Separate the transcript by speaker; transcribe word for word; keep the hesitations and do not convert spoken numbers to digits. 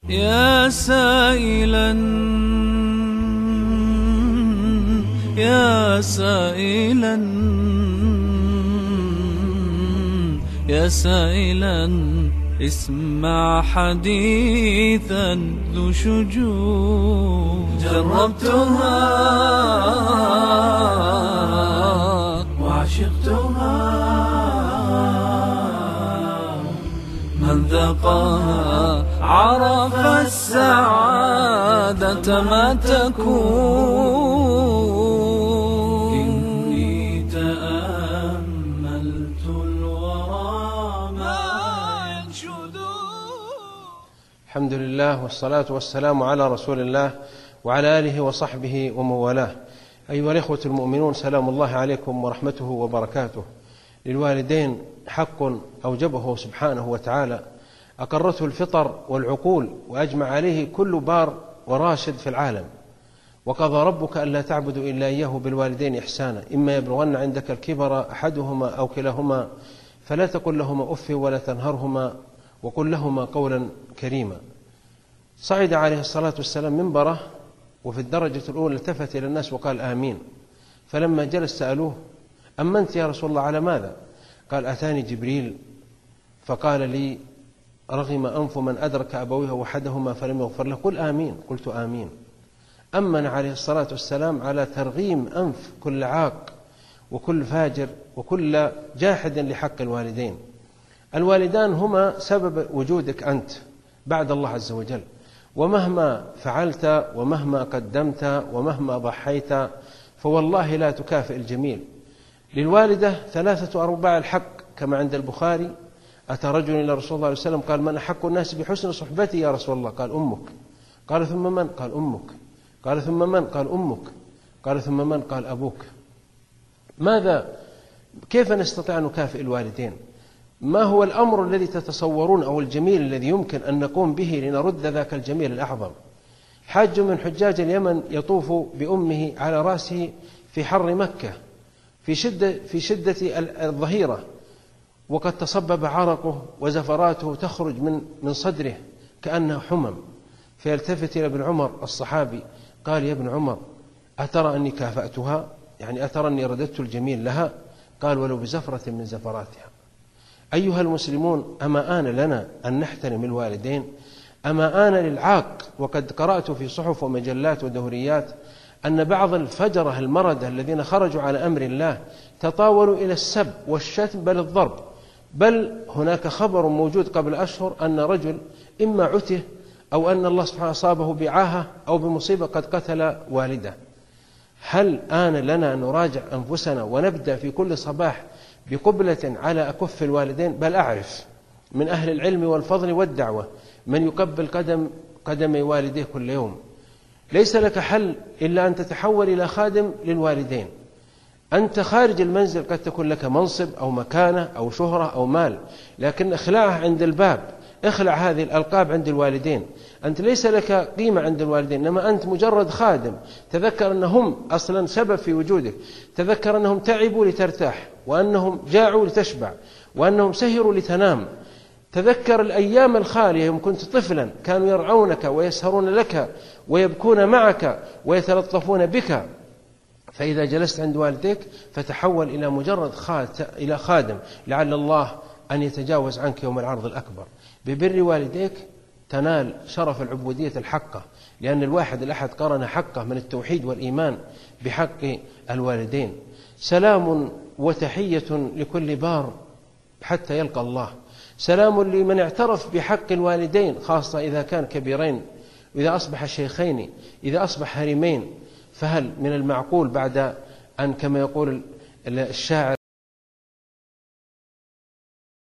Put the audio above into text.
Speaker 1: يا سائلا يا سائلا يا سائلا اسمع حديثا ذو شجون جربتها وعشقتها من ذاقها عرف السعادة ما تكون. إني تأملت الورى ما ينشد.
Speaker 2: الحمد لله والصلاة والسلام على رسول الله وعلى آله وصحبه ومن والاه. أيها الإخوة المؤمنون، سلام الله عليكم ورحمته وبركاته. للوالدين حق أوجبه سبحانه وتعالى، أقرته الفطر والعقول، وأجمع عليه كل بار وراشد في العالم. وقضى ربك ألا تعبدوا إلا إياه بالوالدين إحسانا، إما يبلغن عندك الكبر أحدهما أو كلاهما فلا تقل لهما أف ولا تنهرهما وقل لهما قولا كريما. صعد عليه الصلاة والسلام منبره، وفي الدرجة الأولى التفت إلى الناس وقال آمين. فلما جلس سألوه: أما أنت يا رسول الله على ماذا؟ قال: أتاني جبريل فقال لي: رغم أنف من أدرك أبويه وحدهما فلم يغفر له. قل آمين. قلت آمين. أمن عليه الصلاة والسلام على ترغيم أنف كل عاق وكل فاجر وكل جاحد لحق الوالدين. الوالدان هما سبب وجودك أنت بعد الله عز وجل، ومهما فعلت ومهما قدمت ومهما ضحيت فوالله لا تكافئ الجميل. للوالدة ثلاثة أرباع الحق كما عند البخاري: أتى رجل إلى رسول الله صلى الله عليه وسلم قال: من أحق الناس بحسن صحبتي يا رسول الله؟ قال: أمك. قال: ثم من؟ قال: أمك. قال: ثم من؟ قال: أمك. قال: ثم من؟ قال: أبوك. ماذا كيف نستطيع أن نكافئ الوالدين؟ ما هو الأمر الذي تتصورون أو الجميل الذي يمكن أن نقوم به لنرد ذاك الجميل الأعظم؟ حاج من حجاج اليمن يطوف بأمه على رأسه في حر مكة في شدة, في شدة الظهيرة، وقد تصبب عرقه وزفراته تخرج من من صدره كأنها حمم. فيلتفت إلى ابن عمر الصحابي قال: يا ابن عمر، أترى أني كافأتها؟ يعني أترى أني رددت الجميل لها؟ قال: ولو بزفرة من زفراتها. أيها المسلمون، أما آن لنا أن نحترم الوالدين؟ أما آن للعاق؟ وقد قرأت في صحف ومجلات ودوريات أن بعض الفجرة المردة الذين خرجوا على أمر الله تطاولوا إلى السب والشتم بل الضرب. بل هناك خبر موجود قبل أشهر أن رجل إما عته أو أن الله سبحانه أصابه بعاهة أو بمصيبة قد قتل والده. هل آن لنا أن نراجع أنفسنا ونبدأ في كل صباح بقبلة على أكف الوالدين؟ بل أعرف من أهل العلم والفضل والدعوة من يقبل قدم قدمي والديه كل يوم. ليس لك حل إلا أن تتحول إلى خادم للوالدين. أنت خارج المنزل قد تكون لك منصب أو مكانة أو شهرة أو مال، لكن اخلعها عند الباب. اخلع هذه الألقاب عند الوالدين. أنت ليس لك قيمة عند الوالدين، إنما أنت مجرد خادم. تذكر أنهم أصلا سبب في وجودك. تذكر أنهم تعبوا لترتاح، وأنهم جاعوا لتشبع، وأنهم سهروا لتنام. تذكر الأيام الخالية يوم كنت طفلا كانوا يرعونك ويسهرون لك ويبكون معك ويتلطفون بك. فإذا جلست عند والديك فتحول إلى مجرد إلى خادم، لعل الله أن يتجاوز عنك يوم العرض الأكبر. ببر والديك تنال شرف العبودية الحقة، لأن الواحد الأحد قرن حقه من التوحيد والإيمان بحق الوالدين. سلام وتحية لكل بار حتى يلقى الله. سلام لمن اعترف بحق الوالدين، خاصة إذا كان كبيرين، وإذا أصبح شيخين، إذا أصبح هرمين. فهل من المعقول بعد أن كما يقول الشاعر